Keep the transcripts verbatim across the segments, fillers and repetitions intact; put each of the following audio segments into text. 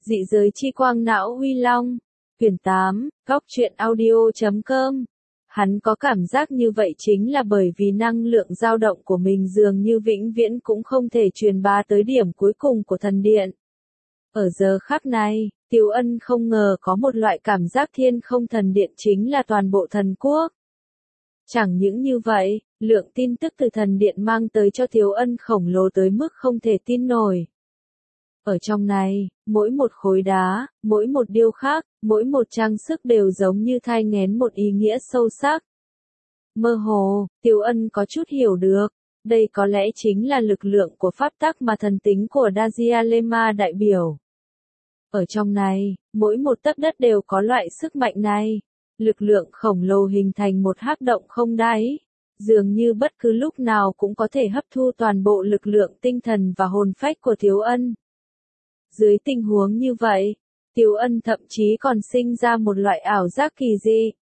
Dị giới chi quang não Huy Long, quyển tám, góc truyện audio chấm com. Hắn có cảm giác như vậy chính là bởi vì năng lượng dao động của mình dường như vĩnh viễn cũng không thể truyền bá tới điểm cuối cùng của thần điện. Ở giờ khắc này, Tiếu Ân không ngờ có một loại cảm giác thiên không thần điện chính là toàn bộ thần quốc. Chẳng những như vậy, lượng tin tức từ thần điện mang tới cho Tiếu Ân khổng lồ tới mức không thể tin nổi. Ở trong này, mỗi một khối đá, mỗi một điêu khắc, mỗi một trang sức đều giống như thai nghén một ý nghĩa sâu sắc. Mơ hồ, Tiếu Ân có chút hiểu được, đây có lẽ chính là lực lượng của pháp tắc mà thần tính của Dajialema đại biểu. Ở trong này, mỗi một tấc đất đều có loại sức mạnh này. Lực lượng khổng lồ hình thành một hắc động không đáy, dường như bất cứ lúc nào cũng có thể hấp thu toàn bộ lực lượng tinh thần và hồn phách của Tiếu Ân. Dưới tình huống như vậy, Tiếu Ân thậm chí còn sinh ra một loại ảo giác kỳ dị.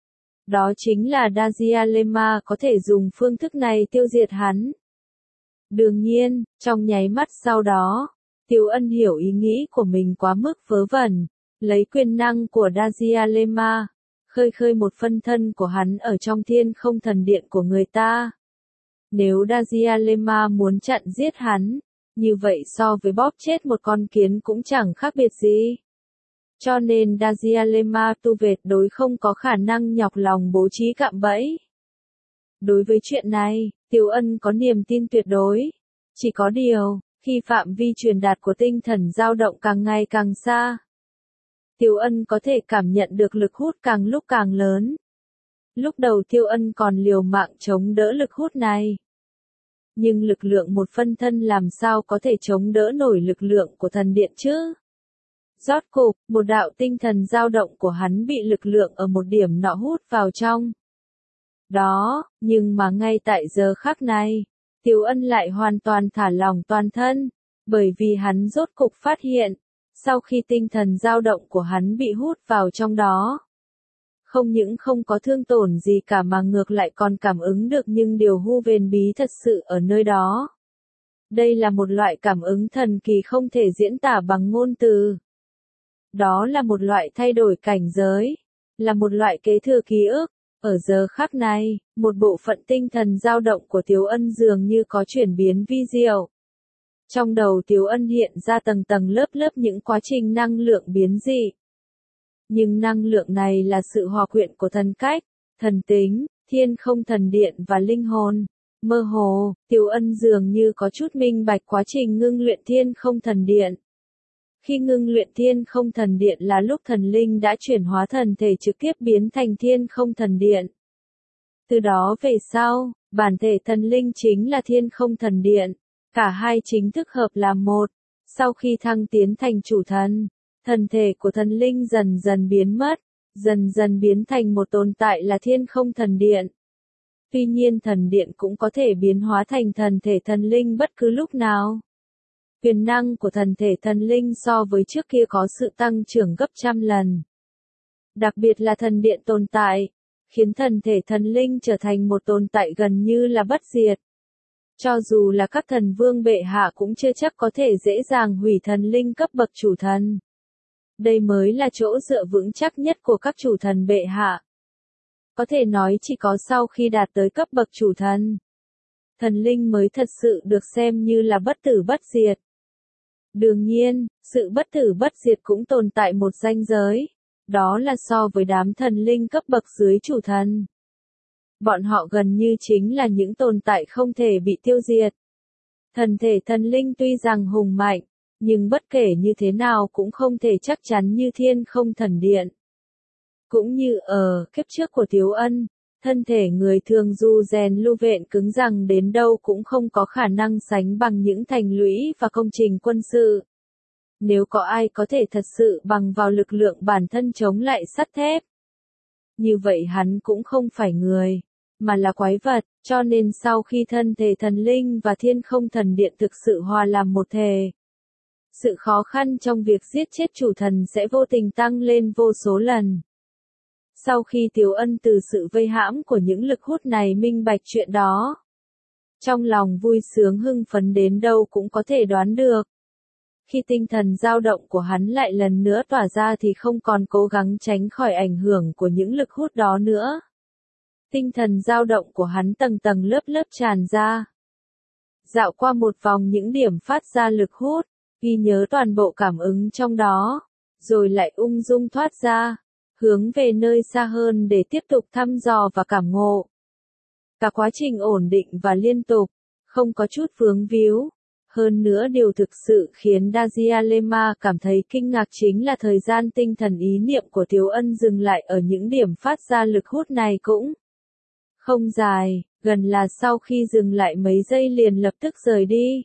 Đó chính là Dajialema có thể dùng phương thức này tiêu diệt hắn. Đương nhiên, trong nháy mắt sau đó, Tiếu Ân hiểu ý nghĩ của mình quá mức vớ vẩn, lấy quyền năng của Dajialema, khơi khơi một phân thân của hắn ở trong thiên không thần điện của người ta. Nếu Dajialema muốn chặn giết hắn, như vậy so với bóp chết một con kiến cũng chẳng khác biệt gì. Cho nên Dajialema tu vệt đối không có khả năng nhọc lòng bố trí cạm bẫy. Đối với chuyện này, Tiếu Ân có niềm tin tuyệt đối. Chỉ có điều, khi phạm vi truyền đạt của tinh thần dao động càng ngày càng xa, Tiếu Ân có thể cảm nhận được lực hút càng lúc càng lớn. Lúc đầu Tiếu Ân còn liều mạng chống đỡ lực hút này. Nhưng lực lượng một phân thân làm sao có thể chống đỡ nổi lực lượng của thần điện chứ? Rốt cục, một đạo tinh thần dao động của hắn bị lực lượng ở một điểm nọ hút vào trong. Đó, nhưng mà ngay tại giờ khắc này, Tiếu Ân lại hoàn toàn thả lỏng toàn thân, bởi vì hắn rốt cục phát hiện, sau khi tinh thần dao động của hắn bị hút vào trong đó, không những không có thương tổn gì cả mà ngược lại còn cảm ứng được những điều hu huyền bí thật sự ở nơi đó. Đây là một loại cảm ứng thần kỳ không thể diễn tả bằng ngôn từ. Đó là một loại thay đổi cảnh giới, là một loại kế thừa ký ức. Ở giờ khắc này, một bộ phận tinh thần dao động của Tiếu Ân dường như có chuyển biến vi diệu. Trong đầu Tiếu Ân hiện ra tầng tầng lớp lớp những quá trình năng lượng biến dị. Nhưng năng lượng này là sự hòa quyện của thần cách, thần tính, thiên không thần điện và linh hồn. Mơ hồ, Tiếu Ân dường như có chút minh bạch quá trình ngưng luyện thiên không thần điện. Khi ngưng luyện thiên không thần điện là lúc thần linh đã chuyển hóa thần thể trực tiếp biến thành thiên không thần điện. Từ đó về sau, bản thể thần linh chính là thiên không thần điện. Cả hai chính thức hợp làm một. Sau khi thăng tiến thành chủ thần, thần thể của thần linh dần dần biến mất, dần dần biến thành một tồn tại là thiên không thần điện. Tuy nhiên thần điện cũng có thể biến hóa thành thần thể thần linh bất cứ lúc nào. Quyền năng của thần thể thần linh so với trước kia có sự tăng trưởng gấp trăm lần. Đặc biệt là thần điện tồn tại, khiến thần thể thần linh trở thành một tồn tại gần như là bất diệt. Cho dù là các thần vương bệ hạ cũng chưa chắc có thể dễ dàng hủy thần linh cấp bậc chủ thần. Đây mới là chỗ dựa vững chắc nhất của các chủ thần bệ hạ. Có thể nói chỉ có sau khi đạt tới cấp bậc chủ thần, thần linh mới thật sự được xem như là bất tử bất diệt. Đương nhiên, sự bất tử bất diệt cũng tồn tại một ranh giới, đó là so với đám thần linh cấp bậc dưới chủ thần. Bọn họ gần như chính là những tồn tại không thể bị tiêu diệt. Thần thể thần linh tuy rằng hùng mạnh, nhưng bất kể như thế nào cũng không thể chắc chắn như thiên không thần điện. Cũng như ở kiếp trước của Tiếu Ân, thân thể người thường dù rèn lưu vẹn cứng rắn đến đâu cũng không có khả năng sánh bằng những thành lũy và công trình quân sự. Nếu có ai có thể thật sự bằng vào lực lượng bản thân chống lại sắt thép, như vậy hắn cũng không phải người, mà là quái vật, cho nên sau khi thân thể thần linh và thiên không thần điện thực sự hòa làm một thể, sự khó khăn trong việc giết chết chủ thần sẽ vô tình tăng lên vô số lần. Sau khi Tiếu Ân từ sự vây hãm của những lực hút này minh bạch chuyện đó, trong lòng vui sướng hưng phấn đến đâu cũng có thể đoán được. Khi tinh thần dao động của hắn lại lần nữa tỏa ra thì không còn cố gắng tránh khỏi ảnh hưởng của những lực hút đó nữa. Tinh thần dao động của hắn tầng tầng lớp lớp tràn ra. Dạo qua một vòng những điểm phát ra lực hút, ghi nhớ toàn bộ cảm ứng trong đó, rồi lại ung dung thoát ra, hướng về nơi xa hơn để tiếp tục thăm dò và cảm ngộ. Cả quá trình ổn định và liên tục, không có chút vướng víu. Hơn nữa điều thực sự khiến Dajialema cảm thấy kinh ngạc chính là thời gian tinh thần ý niệm của Tiếu Ân dừng lại ở những điểm phát ra lực hút này cũng không dài, gần là sau khi dừng lại mấy giây liền lập tức rời đi.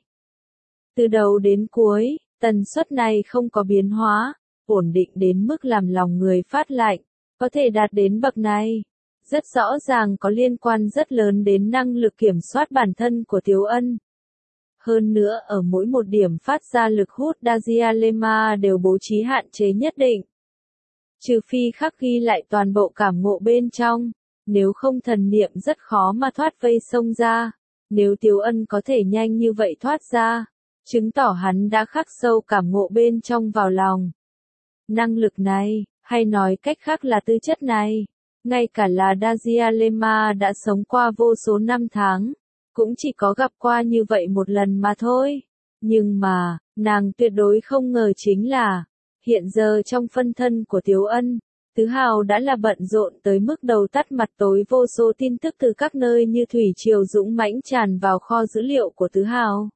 Từ đầu đến cuối, tần suất này không có biến hóa, ổn định đến mức làm lòng người phát lạnh, có thể đạt đến bậc này. Rất rõ ràng có liên quan rất lớn đến năng lực kiểm soát bản thân của Tiếu Ân. Hơn nữa ở mỗi một điểm phát ra lực hút Dajialema đều bố trí hạn chế nhất định. Trừ phi khắc ghi lại toàn bộ cảm ngộ bên trong, nếu không thần niệm rất khó mà thoát vây xông ra. Nếu Tiếu Ân có thể nhanh như vậy thoát ra, chứng tỏ hắn đã khắc sâu cảm ngộ bên trong vào lòng. Năng lực này, hay nói cách khác là tư chất này, ngay cả là Dajialema đã sống qua vô số năm tháng, cũng chỉ có gặp qua như vậy một lần mà thôi. Nhưng mà, nàng tuyệt đối không ngờ chính là, hiện giờ trong phân thân của Tiếu Ân, Tứ Hào đã là bận rộn tới mức đầu tắt mặt tối, vô số tin tức từ các nơi như thủy triều dũng mãnh tràn vào kho dữ liệu của Tứ Hào.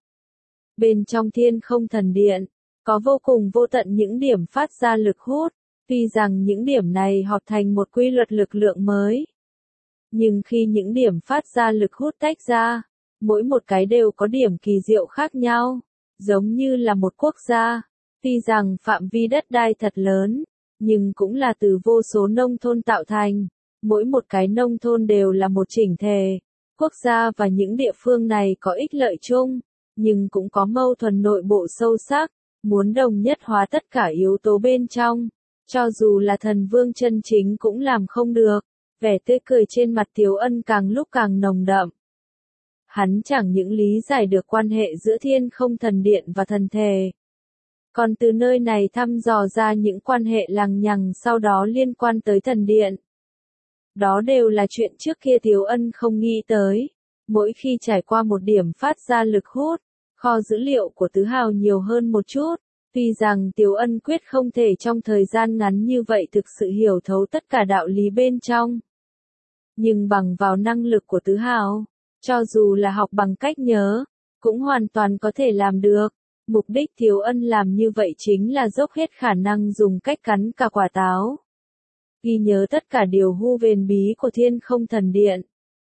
Bên trong Thiên Không Thần Điện, có vô cùng vô tận những điểm phát ra lực hút, tuy rằng những điểm này hợp thành một quy luật lực lượng mới. Nhưng khi những điểm phát ra lực hút tách ra, mỗi một cái đều có điểm kỳ diệu khác nhau, giống như là một quốc gia. Tuy rằng phạm vi đất đai thật lớn, nhưng cũng là từ vô số nông thôn tạo thành, mỗi một cái nông thôn đều là một chỉnh thể. Quốc gia và những địa phương này có ích lợi chung, nhưng cũng có mâu thuẫn nội bộ sâu sắc, muốn đồng nhất hóa tất cả yếu tố bên trong, cho dù là thần vương chân chính cũng làm không được. Vẻ tươi cười trên mặt Tiếu Ân càng lúc càng nồng đậm. Hắn chẳng những lý giải được quan hệ giữa Thiên Không Thần Điện và thần thể, còn từ nơi này thăm dò ra những quan hệ lằng nhằng sau đó liên quan tới thần điện. Đó đều là chuyện trước kia Tiếu Ân không nghĩ tới. Mỗi khi trải qua một điểm phát ra lực hút, kho dữ liệu của Tứ Hào nhiều hơn một chút. Tuy rằng Tiếu Ân quyết không thể trong thời gian ngắn như vậy thực sự hiểu thấu tất cả đạo lý bên trong. Nhưng bằng vào năng lực của Tứ Hào, cho dù là học bằng cách nhớ, cũng hoàn toàn có thể làm được. Mục đích Tiếu Ân làm như vậy chính là dốc hết khả năng dùng cách cắn cả quả táo. Ghi nhớ tất cả điều hu huyền bí của Thiên Không Thần Điện.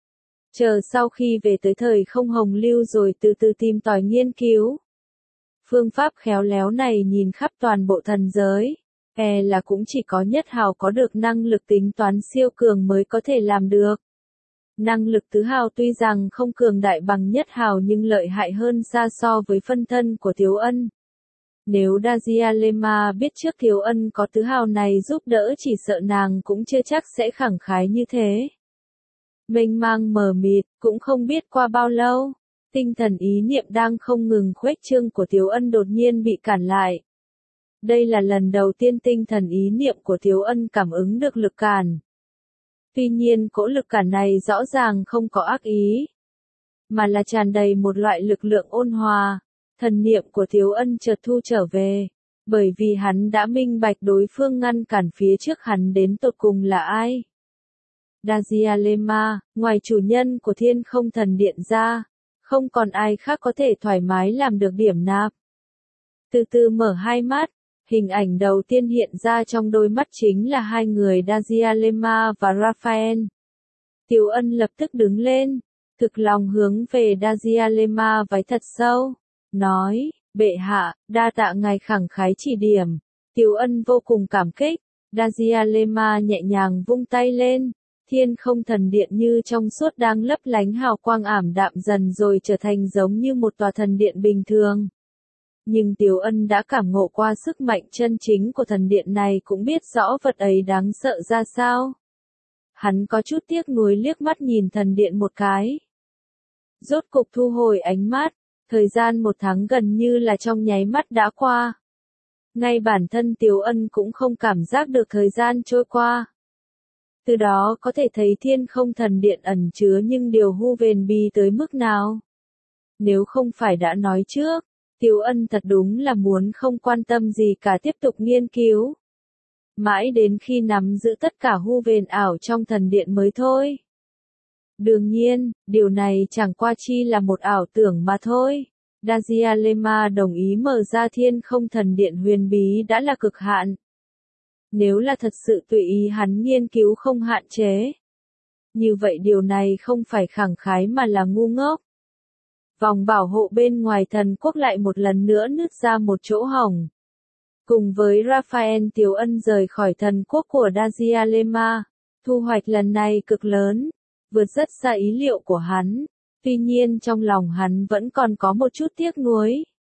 Chờ sau khi về tới thời không hồng lưu rồi từ từ tìm tòi nghiên cứu. Phương pháp khéo léo này nhìn khắp toàn bộ thần giới, e là cũng chỉ có Nhất Hào có được năng lực tính toán siêu cường mới có thể làm được. Năng lực Tứ Hào tuy rằng không cường đại bằng Nhất Hào nhưng lợi hại hơn xa so với phân thân của Tiếu Ân. Nếu Dajialema biết trước Tiếu Ân có Tứ Hào này giúp đỡ chỉ sợ nàng cũng chưa chắc sẽ khẳng khái như thế. Mênh mang mờ mịt, cũng không biết qua bao lâu, tinh thần ý niệm đang không ngừng khuếch trương của Tiếu Ân đột nhiên bị cản lại. Đây là lần đầu tiên tinh thần ý niệm của Tiếu Ân cảm ứng được lực cản. Tuy nhiên cỗ lực cản này rõ ràng không có ác ý, mà là tràn đầy một loại lực lượng ôn hòa. Thần niệm của Tiếu Ân chợt thu trở về, bởi vì hắn đã minh bạch đối phương ngăn cản phía trước hắn đến tột cùng là ai. Dajialema, ngoài chủ nhân của Thiên Không Thần Điện ra, không còn ai khác có thể thoải mái làm được điểm nạp. Từ từ mở hai mắt, hình ảnh đầu tiên hiện ra trong đôi mắt chính là hai người Dajialema và Raphael. Tiếu Ân lập tức đứng lên, thực lòng hướng về Dajialema vái thật sâu, nói, bệ hạ, đa tạ ngài khẳng khái chỉ điểm. Tiếu Ân vô cùng cảm kích, Dajialema nhẹ nhàng vung tay lên. Thiên Không Thần Điện như trong suốt đang lấp lánh hào quang ảm đạm dần rồi trở thành giống như một tòa thần điện bình thường. Nhưng Tiếu Ân đã cảm ngộ qua sức mạnh chân chính của thần điện này cũng biết rõ vật ấy đáng sợ ra sao. Hắn có chút tiếc nuối liếc mắt nhìn thần điện một cái. Rốt cục thu hồi ánh mắt, Thời gian một tháng gần như là trong nháy mắt đã qua. Ngay bản thân Tiếu Ân cũng không cảm giác được thời gian trôi qua. Từ đó có thể thấy Thiên Không Thần Điện ẩn chứa những điều hu vền bi tới mức nào. Nếu không phải đã nói trước, Tiếu Ân thật đúng là muốn không quan tâm gì cả tiếp tục nghiên cứu. Mãi đến khi nắm giữ tất cả hu vền ảo trong thần điện mới thôi. Đương nhiên, điều này chẳng qua chi là một ảo tưởng mà thôi. Dajialema đồng ý mở ra Thiên Không Thần Điện huyền bí đã là cực hạn. Nếu là thật sự tùy ý hắn nghiên cứu không hạn chế. Như vậy điều này không phải khẳng khái mà là ngu ngốc. Vòng bảo hộ bên ngoài thần quốc lại một lần nữa nứt ra một chỗ hổng. Cùng với Raphael Tiếu Ân rời khỏi thần quốc của Dajialema, thu hoạch lần này cực lớn, vượt rất xa ý liệu của hắn. Tuy nhiên trong lòng hắn vẫn còn có một chút tiếc nuối.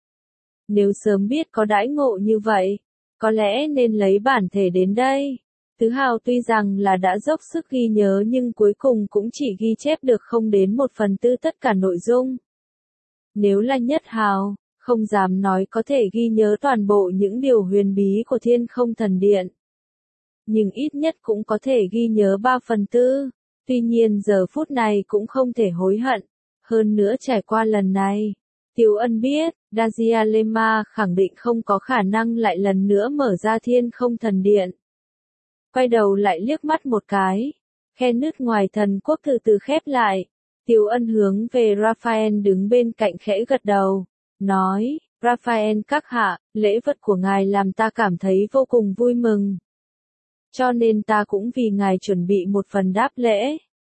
Nếu sớm biết có đãi ngộ như vậy, có lẽ nên lấy bản thể đến đây. Tứ Hào tuy rằng là đã dốc sức ghi nhớ nhưng cuối cùng cũng chỉ ghi chép được không đến một phần tư tất cả nội dung. Nếu là Nhất Hào, không dám nói có thể ghi nhớ toàn bộ những điều huyền bí của Thiên Không Thần Điện. Nhưng ít nhất cũng có thể ghi nhớ ba phần tư. Tuy nhiên giờ phút này cũng không thể hối hận. Hơn nữa trải qua lần này, Tiếu Ân biết, Dajialema khẳng định không có khả năng lại lần nữa mở ra Thiên Không Thần Điện. Quay đầu lại liếc mắt một cái, khe nứt ngoài thần quốc từ từ khép lại. Tiếu Ân hướng về Raphael đứng bên cạnh khẽ gật đầu, nói, Raphael các hạ, lễ vật của ngài làm ta cảm thấy vô cùng vui mừng. Cho nên ta cũng vì ngài chuẩn bị một phần đáp lễ.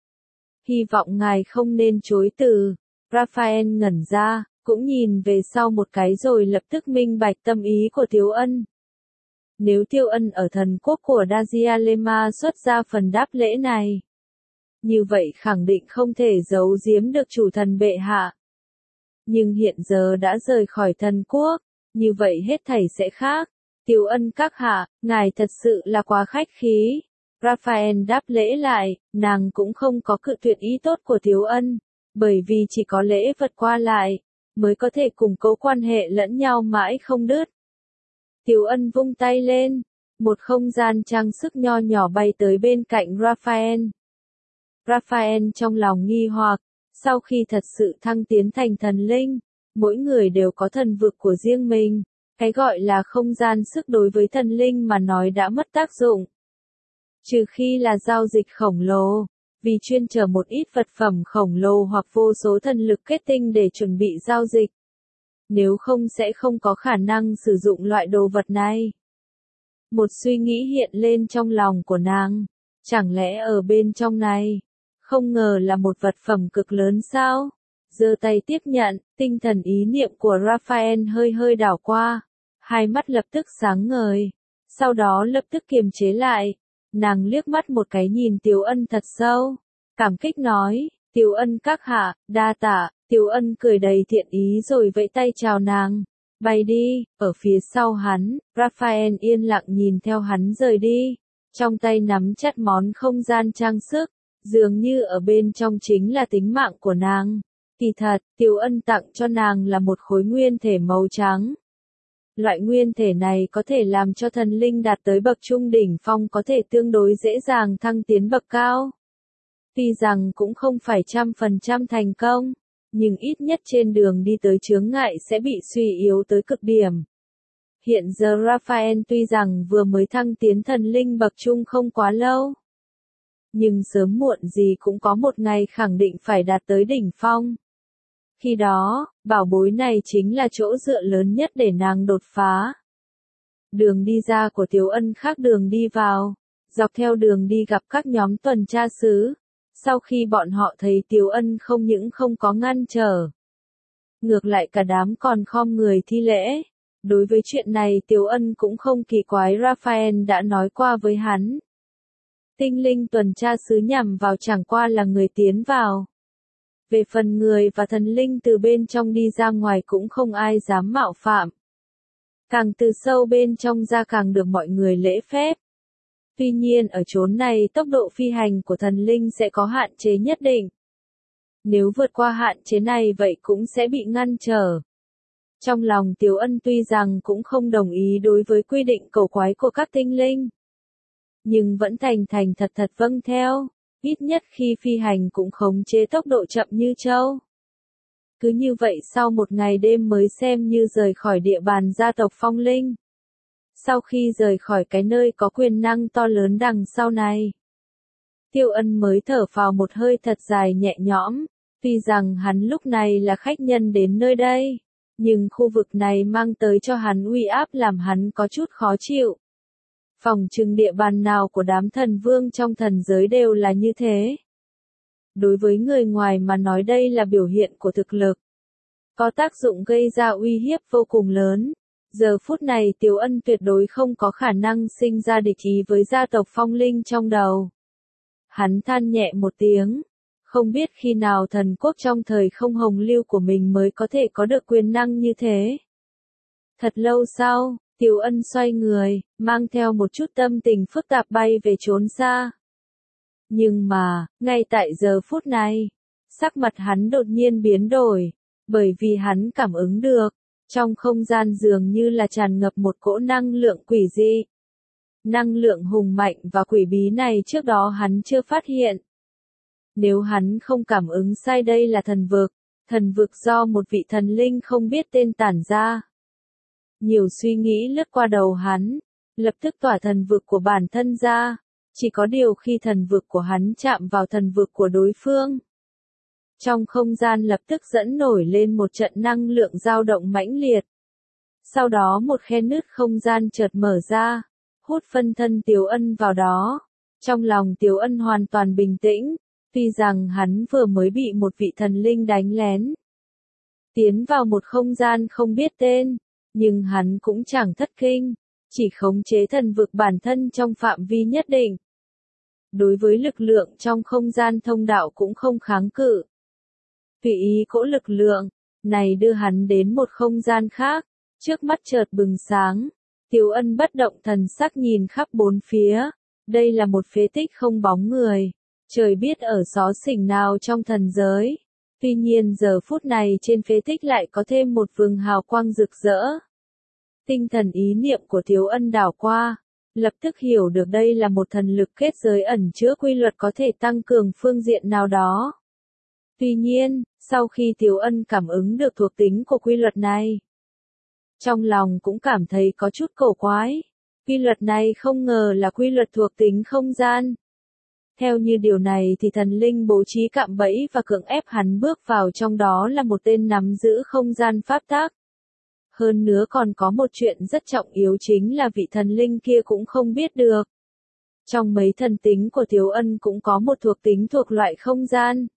Hy vọng ngài không nên chối từ. Raphael ngẩn ra, cũng nhìn về sau một cái rồi lập tức minh bạch tâm ý của Tiếu Ân. Nếu Tiếu Ân ở thần quốc của Dajialema xuất ra phần đáp lễ này, như vậy khẳng định không thể giấu giếm được chủ thần bệ hạ. Nhưng hiện giờ đã rời khỏi thần quốc, như vậy hết thảy sẽ khác. Tiếu Ân các hạ, ngài thật sự là quá khách khí. Raphael đáp lễ lại, nàng cũng không có cự tuyệt ý tốt của Tiếu Ân, bởi vì chỉ có lễ vật qua lại, mới có thể củng cố quan hệ lẫn nhau mãi không đứt. Tiếu Ân vung tay lên, một không gian trang sức nho nhỏ bay tới bên cạnh Raphael. Raphael trong lòng nghi hoặc, sau khi thật sự thăng tiến thành thần linh, mỗi người đều có thần vực của riêng mình, cái gọi là không gian sức đối với thần linh mà nói đã mất tác dụng. Trừ khi là giao dịch khổng lồ, vì chuyên chở một ít vật phẩm khổng lồ hoặc vô số thần lực kết tinh để chuẩn bị giao dịch. Nếu không sẽ không có khả năng sử dụng loại đồ vật này. Một suy nghĩ hiện lên trong lòng của nàng, chẳng lẽ ở bên trong này, không ngờ là một vật phẩm cực lớn sao? Giơ tay tiếp nhận, tinh thần ý niệm của Raphael hơi hơi đảo qua, hai mắt lập tức sáng ngời, sau đó lập tức kiềm chế lại. Nàng liếc mắt một cái nhìn Tiếu Ân thật sâu, cảm kích nói, Tiếu Ân các hạ, đa tạ. Tiếu Ân cười đầy thiện ý rồi vẫy tay chào nàng, bay đi. Ở phía sau hắn, Raphael yên lặng nhìn theo hắn rời đi, trong tay nắm chặt món không gian trang sức, dường như ở bên trong chính là tính mạng của nàng. Kỳ thật, Tiếu Ân tặng cho nàng là một khối nguyên thể màu trắng. Loại nguyên thể này có thể làm cho thần linh đạt tới bậc trung đỉnh phong có thể tương đối dễ dàng thăng tiến bậc cao. Tuy rằng cũng không phải trăm phần trăm thành công, nhưng ít nhất trên đường đi tới chướng ngại sẽ bị suy yếu tới cực điểm. Hiện giờ Raphael tuy rằng vừa mới thăng tiến thần linh bậc trung không quá lâu, nhưng sớm muộn gì cũng có một ngày khẳng định phải đạt tới đỉnh phong. Khi đó, bảo bối này chính là chỗ dựa lớn nhất để nàng đột phá. Đường đi ra của Tiếu Ân khác đường đi vào, dọc theo đường đi gặp các nhóm tuần tra sứ. Sau khi bọn họ thấy Tiếu Ân không những không có ngăn trở, ngược lại cả đám còn khom người thi lễ. Đối với chuyện này Tiếu Ân cũng không kỳ quái, Raphael đã nói qua với hắn. Tinh linh tuần tra sứ nhằm vào chẳng qua là người tiến vào. Về phần người và thần linh từ bên trong đi ra ngoài cũng không ai dám mạo phạm. Càng từ sâu bên trong ra càng được mọi người lễ phép. Tuy nhiên ở chốn này tốc độ phi hành của thần linh sẽ có hạn chế nhất định. Nếu vượt qua hạn chế này vậy cũng sẽ bị ngăn trở. Trong lòng Tiếu Ân tuy rằng cũng không đồng ý đối với quy định cầu quái của các tinh linh, nhưng vẫn thành thành thật thật vâng theo, ít nhất khi phi hành cũng khống chế tốc độ chậm như trâu. Cứ như vậy sau một ngày đêm mới xem như rời khỏi địa bàn gia tộc Phong Linh. Sau khi rời khỏi cái nơi có quyền năng to lớn đằng sau này, Tiêu Ân mới thở phào một hơi thật dài nhẹ nhõm, tuy rằng hắn lúc này là khách nhân đến nơi đây, nhưng khu vực này mang tới cho hắn uy áp làm hắn có chút khó chịu. Phòng trừng địa bàn nào của đám thần vương trong thần giới đều là như thế. Đối với người ngoài mà nói đây là biểu hiện của thực lực, có tác dụng gây ra uy hiếp vô cùng lớn. Giờ phút này Tiếu Ân tuyệt đối không có khả năng sinh ra địch ý với gia tộc Phong Linh trong đầu. Hắn than nhẹ một tiếng, không biết khi nào thần quốc trong thời không hồng lưu của mình mới có thể có được quyền năng như thế. Thật lâu sau, Tiếu Ân xoay người, mang theo một chút tâm tình phức tạp bay về trốn xa. Nhưng mà, ngay tại giờ phút này, sắc mặt hắn đột nhiên biến đổi, bởi vì hắn cảm ứng được, trong không gian dường như là tràn ngập một cỗ năng lượng quỷ dị. Năng lượng hùng mạnh và quỷ bí này trước đó hắn chưa phát hiện. Nếu hắn không cảm ứng sai đây là thần vực, thần vực do một vị thần linh không biết tên tản ra. Nhiều suy nghĩ lướt qua đầu hắn, lập tức tỏa thần vực của bản thân ra, chỉ có điều khi thần vực của hắn chạm vào thần vực của đối phương, trong không gian lập tức dẫn nổi lên một trận năng lượng dao động mãnh liệt. Sau đó một khe nứt không gian chợt mở ra, hút phân thân Tiếu Ân vào đó. Trong lòng Tiếu Ân hoàn toàn bình tĩnh, tuy rằng hắn vừa mới bị một vị thần linh đánh lén, tiến vào một không gian không biết tên, nhưng hắn cũng chẳng thất kinh, chỉ khống chế thần vực bản thân trong phạm vi nhất định. Đối với lực lượng trong không gian thông đạo cũng không kháng cự. Tùy ý cỗ lực lượng này đưa hắn đến một không gian khác, trước mắt chợt bừng sáng. Tiếu Ân bất động thần sắc nhìn khắp bốn phía, đây là một phế tích không bóng người, trời biết ở xó xỉnh nào trong thần giới. Tuy nhiên giờ phút này trên phế tích lại có thêm một vầng hào quang rực rỡ. Tinh thần ý niệm của Tiếu Ân đảo qua, lập tức hiểu được đây là một thần lực kết giới ẩn chứa quy luật có thể tăng cường phương diện nào đó. Tuy nhiên, sau khi Tiếu Ân cảm ứng được thuộc tính của quy luật này, trong lòng cũng cảm thấy có chút cổ quái. Quy luật này không ngờ là quy luật thuộc tính không gian. Theo như điều này thì thần linh bố trí cạm bẫy và cưỡng ép hắn bước vào trong đó là một tên nắm giữ không gian pháp tắc. Hơn nữa còn có một chuyện rất trọng yếu chính là vị thần linh kia cũng không biết được. Trong mấy thần tính của Tiếu Ân cũng có một thuộc tính thuộc loại không gian.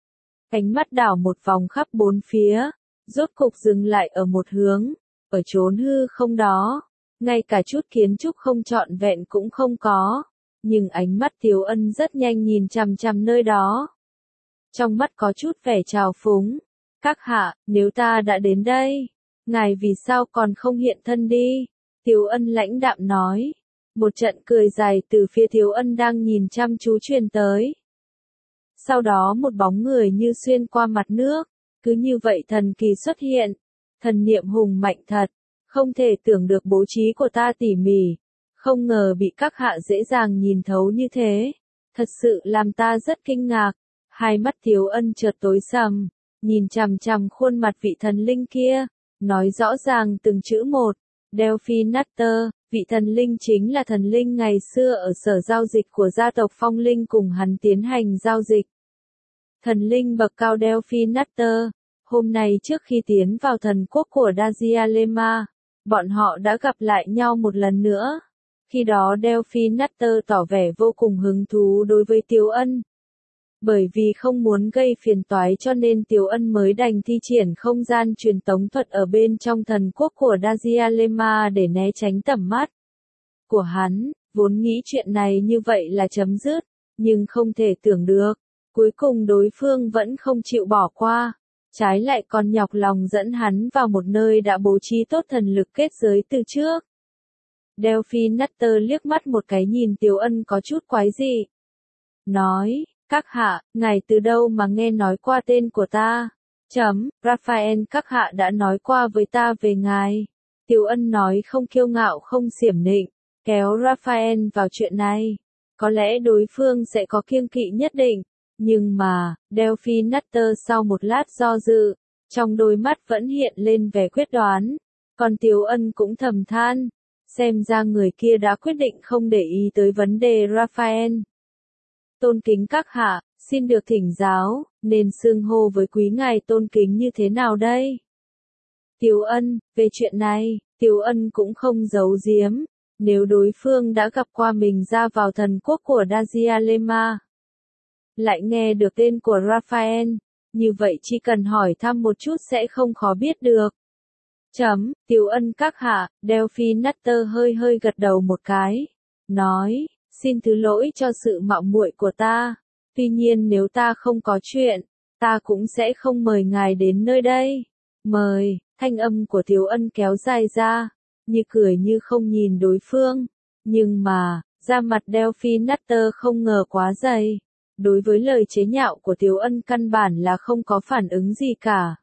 Ánh mắt đảo một vòng khắp bốn phía, rốt cục dừng lại ở một hướng, ở chốn hư không đó, ngay cả chút kiến trúc không trọn vẹn cũng không có, nhưng ánh mắt Tiếu Ân rất nhanh nhìn chằm chằm nơi đó. Trong mắt có chút vẻ trào phúng, các hạ, nếu ta đã đến đây, ngài vì sao còn không hiện thân đi? Tiếu Ân lãnh đạm nói, một trận cười dài từ phía Tiếu Ân đang nhìn chăm chú truyền tới. Sau đó một bóng người như xuyên qua mặt nước, cứ như vậy thần kỳ xuất hiện, thần niệm hùng mạnh thật, không thể tưởng được bố trí của ta tỉ mỉ, không ngờ bị các hạ dễ dàng nhìn thấu như thế, thật sự làm ta rất kinh ngạc. Hai mắt Tiếu Ân chợt tối sầm, nhìn chằm chằm khuôn mặt vị thần linh kia, nói rõ ràng từng chữ một, Delphinator, vị thần linh chính là thần linh ngày xưa ở sở giao dịch của gia tộc Phong Linh cùng hắn tiến hành giao dịch. Thần linh bậc cao Delphinator, hôm nay trước khi tiến vào thần quốc của Dazialema, bọn họ đã gặp lại nhau một lần nữa. Khi đó Delphinator tỏ vẻ vô cùng hứng thú đối với Tiếu Ân. Bởi vì không muốn gây phiền toái cho nên Tiếu Ân mới đành thi triển không gian truyền tống thuật ở bên trong thần quốc của Dazialema để né tránh tầm mắt của hắn. Vốn nghĩ chuyện này như vậy là chấm dứt, nhưng không thể tưởng được, cuối cùng đối phương vẫn không chịu bỏ qua, trái lại còn nhọc lòng dẫn hắn vào một nơi đã bố trí tốt thần lực kết giới từ trước. Delphinator liếc mắt một cái nhìn Tiếu Ân có chút quái dị, nói, Các hạ, ngài từ đâu mà nghe nói qua tên của ta? Chấm, Raphael các hạ đã nói qua với ta về ngài. Tiếu Ân nói không kiêu ngạo không xiểm nịnh, kéo Raphael vào chuyện này. Có lẽ đối phương sẽ có kiêng kỵ nhất định, nhưng mà, Delphi Nutter sau một lát do dự, trong đôi mắt vẫn hiện lên vẻ quyết đoán. Còn Tiếu Ân cũng thầm than, xem ra người kia đã quyết định không để ý tới vấn đề Raphael. Tôn kính các hạ, xin được thỉnh giáo, nên xưng hô với quý ngài tôn kính như thế nào đây? Tiếu Ân, về chuyện này, Tiếu Ân cũng không giấu giếm, nếu đối phương đã gặp qua mình ra vào thần quốc của Dazialema, lại nghe được tên của Raphael, như vậy chỉ cần hỏi thăm một chút sẽ không khó biết được. Chấm, Tiếu Ân các hạ, Delphi Nutter hơi hơi gật đầu một cái, nói, xin thứ lỗi cho sự mạo muội của ta, tuy nhiên nếu ta không có chuyện, ta cũng sẽ không mời ngài đến nơi đây. Mời, thanh âm của Tiếu Ân kéo dài ra, như cười như không nhìn đối phương, nhưng mà, da mặt Delphi Nutter không ngờ quá dày. Đối với lời chế nhạo của Tiếu Ân căn bản là không có phản ứng gì cả.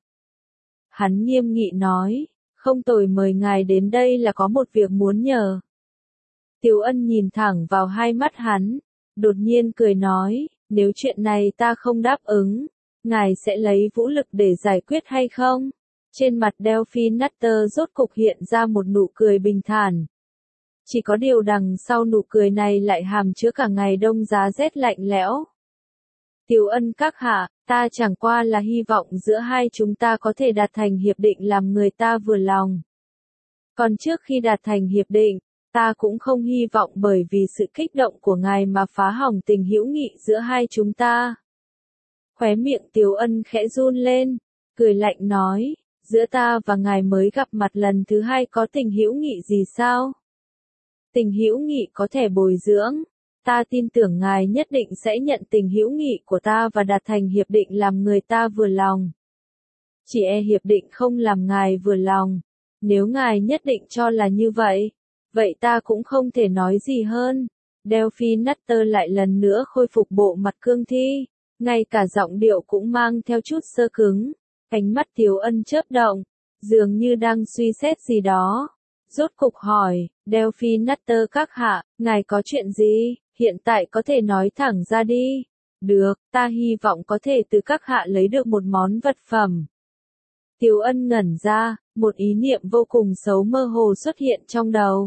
Hắn nghiêm nghị nói, không tồi, mời ngài đến đây là có một việc muốn nhờ. Tiếu Ân nhìn thẳng vào hai mắt hắn, đột nhiên cười nói, nếu chuyện này ta không đáp ứng, ngài sẽ lấy vũ lực để giải quyết hay không? Trên mặt Delphi Nutter rốt cục hiện ra một nụ cười bình thản. Chỉ có điều đằng sau nụ cười này lại hàm chứa cả ngày đông giá rét lạnh lẽo. Tiếu Ân các hạ, ta chẳng qua là hy vọng giữa hai chúng ta có thể đạt thành hiệp định làm người ta vừa lòng. Còn trước khi đạt thành hiệp định, ta cũng không hy vọng bởi vì sự kích động của ngài mà phá hỏng tình hữu nghị giữa hai chúng ta. Khóe miệng Tiếu Ân khẽ run lên, cười lạnh nói, giữa ta và ngài mới gặp mặt lần thứ hai có tình hữu nghị gì sao? Tình hữu nghị có thể bồi dưỡng. Ta tin tưởng ngài nhất định sẽ nhận tình hữu nghị của ta và đạt thành hiệp định làm người ta vừa lòng. Chỉ e hiệp định không làm ngài vừa lòng. Nếu ngài nhất định cho là như vậy, vậy ta cũng không thể nói gì hơn. Delphi Nutter lại lần nữa khôi phục bộ mặt cương thi, ngay cả giọng điệu cũng mang theo chút sơ cứng. Ánh mắt Tiếu Ân chớp động, dường như đang suy xét gì đó. Rốt cục hỏi, Delphi Nutter các hạ, ngài có chuyện gì? Hiện tại có thể nói thẳng ra đi. Được, ta hy vọng có thể từ các hạ lấy được một món vật phẩm. Tiếu Ân ngẩn ra, một ý niệm vô cùng xấu mơ hồ xuất hiện trong đầu.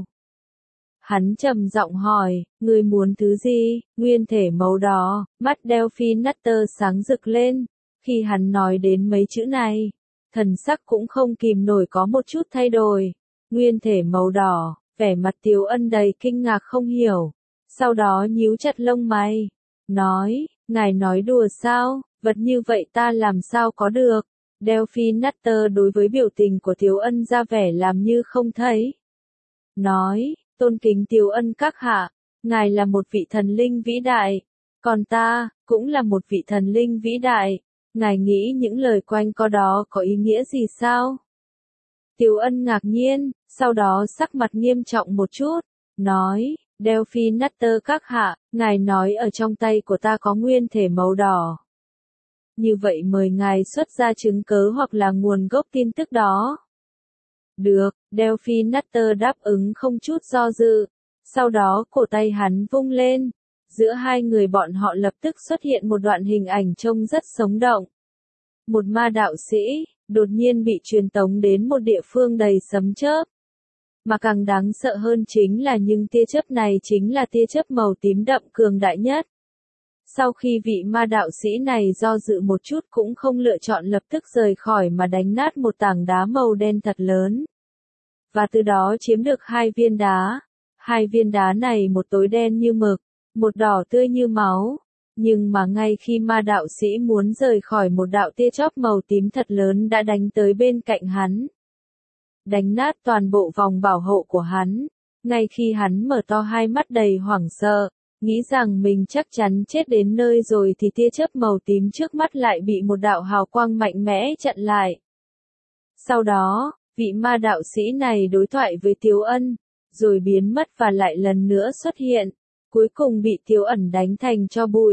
Hắn trầm giọng hỏi, ngươi muốn thứ gì? Nguyên thể màu đỏ, mắt Delphi Nutter sáng rực lên. Khi hắn nói đến mấy chữ này, thần sắc cũng không kìm nổi có một chút thay đổi. Nguyên thể màu đỏ, vẻ mặt Tiếu Ân đầy kinh ngạc không hiểu. Sau đó nhíu chặt lông mày, nói, ngài nói đùa sao, vật như vậy ta làm sao có được. Delphi Nutter đối với biểu tình của Tiếu Ân ra vẻ làm như không thấy. Nói, tôn kính Tiếu Ân các hạ, ngài là một vị thần linh vĩ đại, còn ta, cũng là một vị thần linh vĩ đại, ngài nghĩ những lời quanh co đó có ý nghĩa gì sao? Tiếu Ân ngạc nhiên, sau đó sắc mặt nghiêm trọng một chút, nói, Delphi Nutter các hạ, ngài nói ở trong tay của ta có nguyên thể màu đỏ. Như vậy mời ngài xuất ra chứng cớ hoặc là nguồn gốc tin tức đó. Được, Delphi Nutter đáp ứng không chút do dự. Sau đó cổ tay hắn vung lên. Giữa hai người bọn họ lập tức xuất hiện một đoạn hình ảnh trông rất sống động. Một ma đạo sĩ, đột nhiên bị truyền tống đến một địa phương đầy sấm chớp. Mà càng đáng sợ hơn chính là những tia chớp này chính là tia chớp màu tím đậm cường đại nhất. Sau khi vị ma đạo sĩ này do dự một chút cũng không lựa chọn lập tức rời khỏi mà đánh nát một tảng đá màu đen thật lớn. Và từ đó chiếm được hai viên đá. Hai viên đá này một tối đen như mực, một đỏ tươi như máu. Nhưng mà ngay khi ma đạo sĩ muốn rời khỏi, một đạo tia chớp màu tím thật lớn đã đánh tới bên cạnh hắn. Đánh nát toàn bộ vòng bảo hộ của hắn. Ngay khi hắn mở to hai mắt đầy hoảng sợ, nghĩ rằng mình chắc chắn chết đến nơi rồi thì tia chớp màu tím trước mắt lại bị một đạo hào quang mạnh mẽ chặn lại. Sau đó, vị ma đạo sĩ này đối thoại với Tiếu Ân, rồi biến mất và lại lần nữa xuất hiện, cuối cùng bị Tiếu Ẩn đánh thành tro bụi.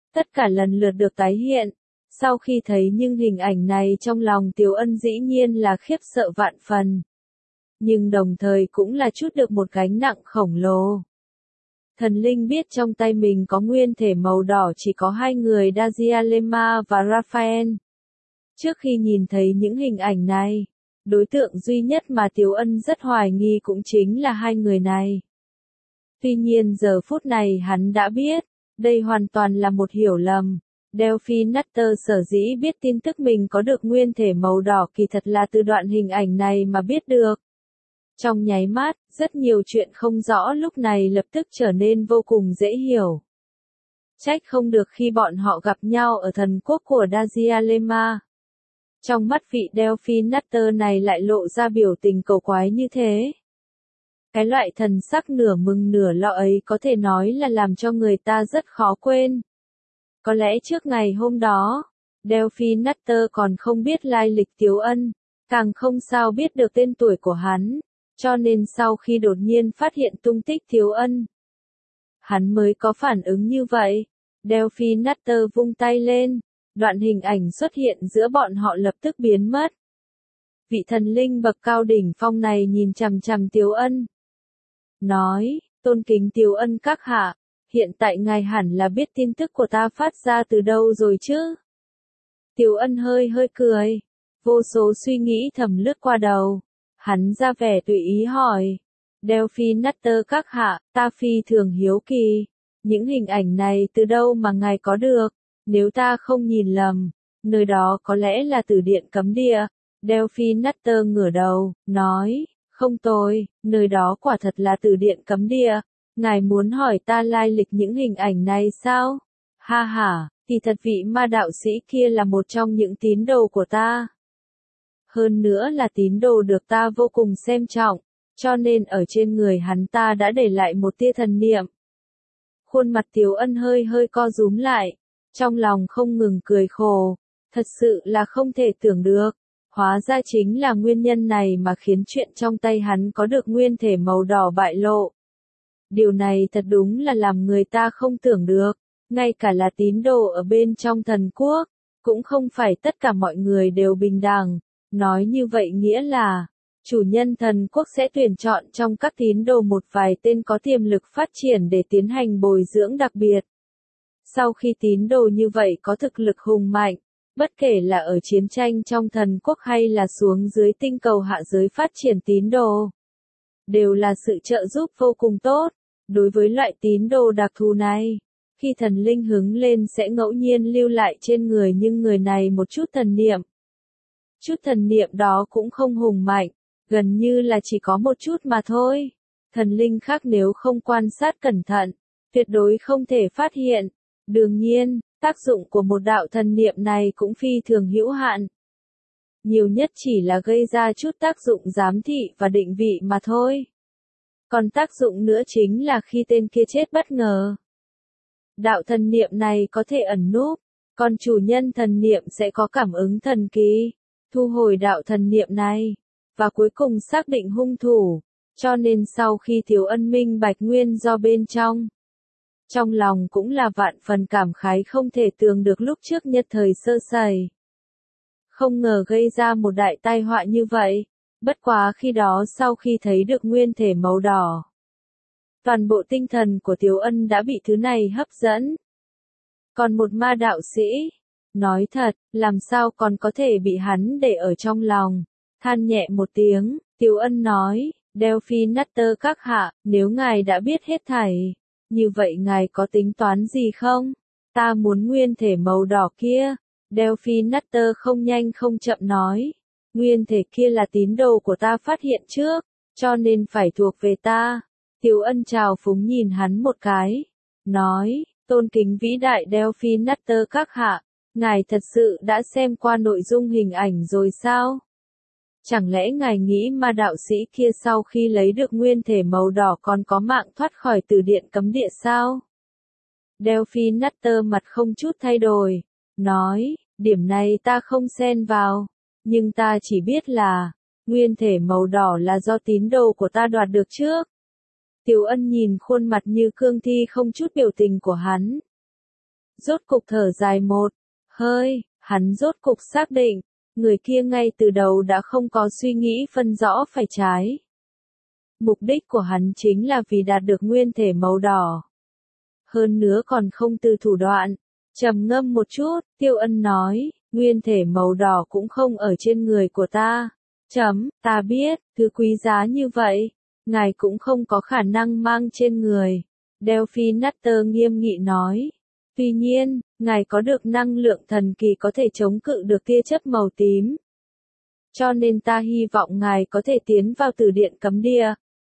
tất cả lần lượt được tái hiện. Sau khi thấy những hình ảnh này trong lòng Tiếu Ân dĩ nhiên là khiếp sợ vạn phần. Nhưng đồng thời cũng là chút được một gánh nặng khổng lồ. Thần linh biết trong tay mình có nguyên thể màu đỏ chỉ có hai người Dazialema và Raphael. Trước khi nhìn thấy những hình ảnh này, đối tượng duy nhất mà Tiếu Ân rất hoài nghi cũng chính là hai người này. Tuy nhiên giờ phút này hắn đã biết, đây hoàn toàn là một hiểu lầm. Delphi Nutter sở dĩ biết tin tức mình có được nguyên thể màu đỏ kỳ thật là từ đoạn hình ảnh này mà biết được. Trong nháy mắt, rất nhiều chuyện không rõ lúc này lập tức trở nên vô cùng dễ hiểu. Trách không được khi bọn họ gặp nhau ở thần quốc của Dazialema. Trong mắt vị Delphi Nutter này lại lộ ra biểu tình cầu quái như thế. Cái loại thần sắc nửa mừng nửa lo ấy có thể nói là làm cho người ta rất khó quên. Có lẽ trước ngày hôm đó, Delphi Nutter còn không biết lai lịch Tiếu Ân, càng không sao biết được tên tuổi của hắn, cho nên sau khi đột nhiên phát hiện tung tích Tiếu Ân, hắn mới có phản ứng như vậy. Delphi Nutter vung tay lên, đoạn hình ảnh xuất hiện giữa bọn họ lập tức biến mất. Vị thần linh bậc cao đỉnh phong này nhìn chằm chằm Tiếu Ân, nói, tôn kính Tiếu Ân các hạ, hiện tại ngài hẳn là biết tin tức của ta phát ra từ đâu rồi chứ? Tiếu Ân hơi hơi cười, vô số suy nghĩ thầm lướt qua đầu, hắn ra vẻ tùy ý hỏi, Delphi Nutter các hạ, ta phi thường hiếu kỳ, những hình ảnh này từ đâu mà ngài có được? Nếu ta không nhìn lầm, nơi đó có lẽ là tử điện cấm địa. Delphi Nutter ngửa đầu, nói, không tồi, nơi đó quả thật là tử điện cấm địa. Ngài muốn hỏi ta lai lịch những hình ảnh này sao? Ha ha, thì thật vị ma đạo sĩ kia là một trong những tín đồ của ta. Hơn nữa là tín đồ được ta vô cùng xem trọng, cho nên ở trên người hắn ta đã để lại một tia thần niệm. Khuôn mặt Tiếu Ân hơi hơi co rúm lại, trong lòng không ngừng cười khổ, thật sự là không thể tưởng được. Hóa ra chính là nguyên nhân này mà khiến chuyện trong tay hắn có được nguyên thể màu đỏ bại lộ. Điều này thật đúng là làm người ta không tưởng được, ngay cả là tín đồ ở bên trong thần quốc, cũng không phải tất cả mọi người đều bình đẳng. Nói như vậy nghĩa là, chủ nhân thần quốc sẽ tuyển chọn trong các tín đồ một vài tên có tiềm lực phát triển để tiến hành bồi dưỡng đặc biệt. Sau khi tín đồ như vậy có thực lực hùng mạnh, bất kể là ở chiến tranh trong thần quốc hay là xuống dưới tinh cầu hạ giới phát triển tín đồ, đều là sự trợ giúp vô cùng tốt. Đối với loại tín đồ đặc thù này, khi thần linh hứng lên sẽ ngẫu nhiên lưu lại trên người nhưng người này một chút thần niệm. Chút thần niệm đó cũng không hùng mạnh, gần như là chỉ có một chút mà thôi. Thần linh khác nếu không quan sát cẩn thận, tuyệt đối không thể phát hiện. Đương nhiên, tác dụng của một đạo thần niệm này cũng phi thường hữu hạn. Nhiều nhất chỉ là gây ra chút tác dụng giám thị và định vị mà thôi. Còn tác dụng nữa chính là khi tên kia chết bất ngờ, đạo thần niệm này có thể ẩn núp, còn chủ nhân thần niệm sẽ có cảm ứng thần kỳ, thu hồi đạo thần niệm này, và cuối cùng xác định hung thủ. Cho nên sau khi Tiếu Ân minh bạch nguyên do bên trong, trong lòng cũng là vạn phần cảm khái không thể tưởng được lúc trước nhất thời sơ sẩy, không ngờ gây ra một đại tai họa như vậy. Bất quá khi đó sau khi thấy được nguyên thể màu đỏ, toàn bộ tinh thần của Tiếu Ân đã bị thứ này hấp dẫn. Còn một ma đạo sĩ, nói thật, làm sao còn có thể bị hắn để ở trong lòng. Than nhẹ một tiếng, Tiếu Ân nói, Delphi Nutter các hạ, nếu ngài đã biết hết thảy, như vậy ngài có tính toán gì không? Ta muốn nguyên thể màu đỏ kia. Delphi Nutter không nhanh không chậm nói, nguyên thể kia là tín đồ của ta phát hiện trước, cho nên phải thuộc về ta. Tiếu Ân chào phúng nhìn hắn một cái, nói, tôn kính vĩ đại Delphi Nutter các hạ, ngài thật sự đã xem qua nội dung hình ảnh rồi sao? Chẳng lẽ ngài nghĩ ma đạo sĩ kia sau khi lấy được nguyên thể màu đỏ còn có mạng thoát khỏi từ điện cấm địa sao? Delphi Nutter mặt không chút thay đổi, nói, điểm này ta không xen vào, nhưng ta chỉ biết là, nguyên thể màu đỏ là do tín đồ của ta đoạt được trước. Tiếu Ân nhìn khuôn mặt như cương thi không chút biểu tình của hắn, Rốt cục thở dài một hơi, hắn rốt cục xác định, người kia ngay từ đầu đã không có suy nghĩ phân rõ phải trái. Mục đích của hắn chính là vì đạt được nguyên thể màu đỏ. Hơn nữa còn không từ thủ đoạn. Trầm ngâm một chút, Tiêu Ân nói, nguyên thể màu đỏ cũng không ở trên người của ta. Chấm, ta biết, thứ quý giá như vậy, ngài cũng không có khả năng mang trên người. Delphi Nutter nghiêm nghị nói. Tuy nhiên, ngài có được năng lượng thần kỳ có thể chống cự được tia chớp màu tím. Cho nên ta hy vọng ngài có thể tiến vào tử điện cấm địa.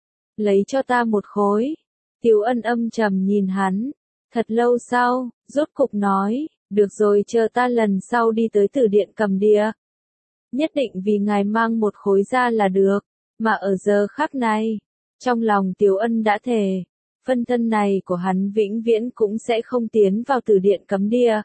Lấy cho ta một khối. Tiêu Ân âm trầm nhìn hắn. Thật lâu sau, rốt cục nói, được rồi chờ ta lần sau đi tới tử điện cầm địa. Nhất định vì ngài mang một khối ra là được, mà ở giờ khắc này, trong lòng Tiêu Ân đã thề, phân thân này của hắn vĩnh viễn cũng sẽ không tiến vào tử điện cấm địa.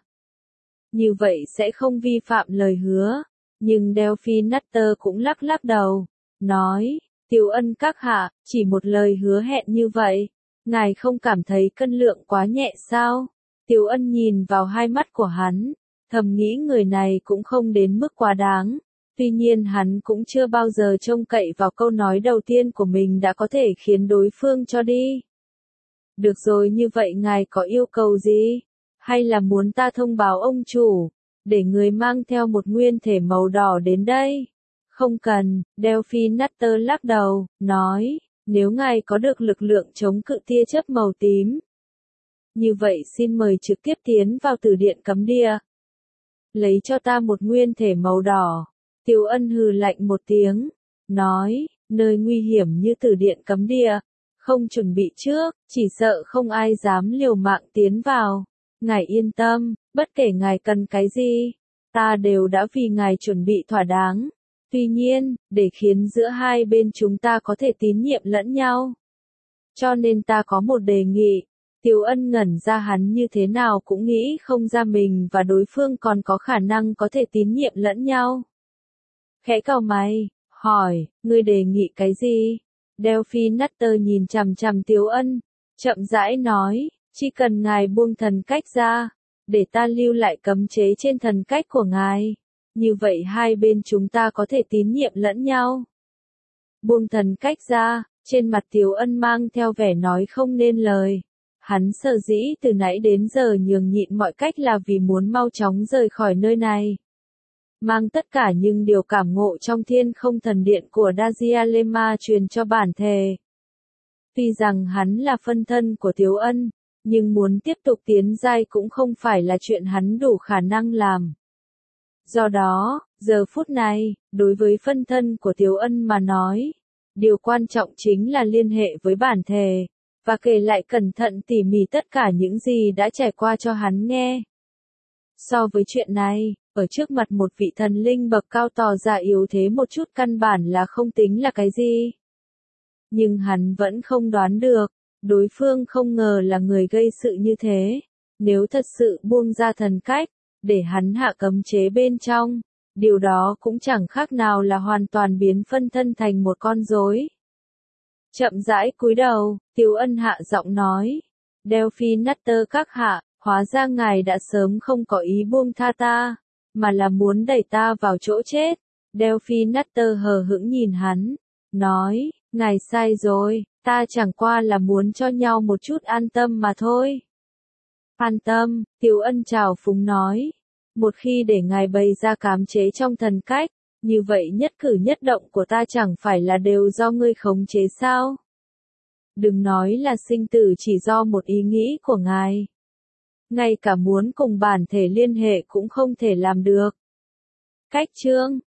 Như vậy sẽ không vi phạm lời hứa, nhưng Delphi Nutter cũng lắc lắc đầu, nói, Tiêu Ân các hạ, chỉ một lời hứa hẹn như vậy. Ngài không cảm thấy cân lượng quá nhẹ sao? Tiêu Ân nhìn vào hai mắt của hắn, thầm nghĩ người này cũng không đến mức quá đáng. Tuy nhiên hắn cũng chưa bao giờ trông cậy vào câu nói đầu tiên của mình đã có thể khiến đối phương cho đi. Được rồi như vậy ngài có yêu cầu gì? Hay là muốn ta thông báo ông chủ, để người mang theo một nguyên thể màu đỏ đến đây? Không cần, Delphi Nutter lắc đầu, nói. Nếu ngài có được lực lượng chống cự tia chớp màu tím, như vậy xin mời trực tiếp tiến vào tử điện cấm địa. Lấy cho ta một nguyên thể màu đỏ. Tiêu Ân hừ lạnh một tiếng, nói, nơi nguy hiểm như tử điện cấm địa, không chuẩn bị trước, chỉ sợ không ai dám liều mạng tiến vào. Ngài yên tâm, bất kể ngài cần cái gì, ta đều đã vì ngài chuẩn bị thỏa đáng. Tuy nhiên, để khiến giữa hai bên chúng ta có thể tín nhiệm lẫn nhau. Cho nên ta có một đề nghị. Tiêu Ân ngẩn ra hắn như thế nào cũng nghĩ không ra mình và đối phương còn có khả năng có thể tín nhiệm lẫn nhau. Khẽ cau mày, hỏi, ngươi đề nghị cái gì? Delphi Nutter nhìn chằm chằm Tiêu Ân, chậm rãi nói, chỉ cần ngài buông thần cách ra, để ta lưu lại cấm chế trên thần cách của ngài. Như vậy hai bên chúng ta có thể tín nhiệm lẫn nhau. Buông thần cách ra, trên mặt Tiêu Ân mang theo vẻ nói không nên lời. Hắn sở dĩ từ nãy đến giờ nhường nhịn mọi cách là vì muốn mau chóng rời khỏi nơi này. Mang tất cả những điều cảm ngộ trong thiên không thần điện của Dajialema truyền cho bản thể. Tuy rằng hắn là phân thân của Tiêu Ân, nhưng muốn tiếp tục tiến giai cũng không phải là chuyện hắn đủ khả năng làm. Do đó, giờ phút này, đối với phân thân của Tiêu Ân mà nói, điều quan trọng chính là liên hệ với bản thể, và kể lại cẩn thận tỉ mỉ tất cả những gì đã trải qua cho hắn nghe. So với chuyện này, ở trước mặt một vị thần linh bậc cao tỏ ra yếu thế một chút căn bản là không tính là cái gì. Nhưng hắn vẫn không đoán được, đối phương không ngờ là người gây sự như thế. Nếu thật sự buông ra thần cách, để hắn hạ cấm chế bên trong, điều đó cũng chẳng khác nào là hoàn toàn biến phân thân thành một con rối. Chậm rãi cúi đầu, Tiêu Ân hạ giọng nói, Delphi Nutter các hạ, hóa ra ngài đã sớm không có ý buông tha ta, mà là muốn đẩy ta vào chỗ chết. Delphi Nutter hờ hững nhìn hắn, nói, ngài sai rồi, ta chẳng qua là muốn cho nhau một chút an tâm mà thôi. An tâm, Tiêu Ân trào phúng nói, một khi để ngài bày ra cám chế trong thần cách, như vậy nhất cử nhất động của ta chẳng phải là đều do ngươi khống chế sao? Đừng nói là sinh tử chỉ do một ý nghĩ của ngài. Ngay cả muốn cùng bản thể liên hệ cũng không thể làm được. Cách chương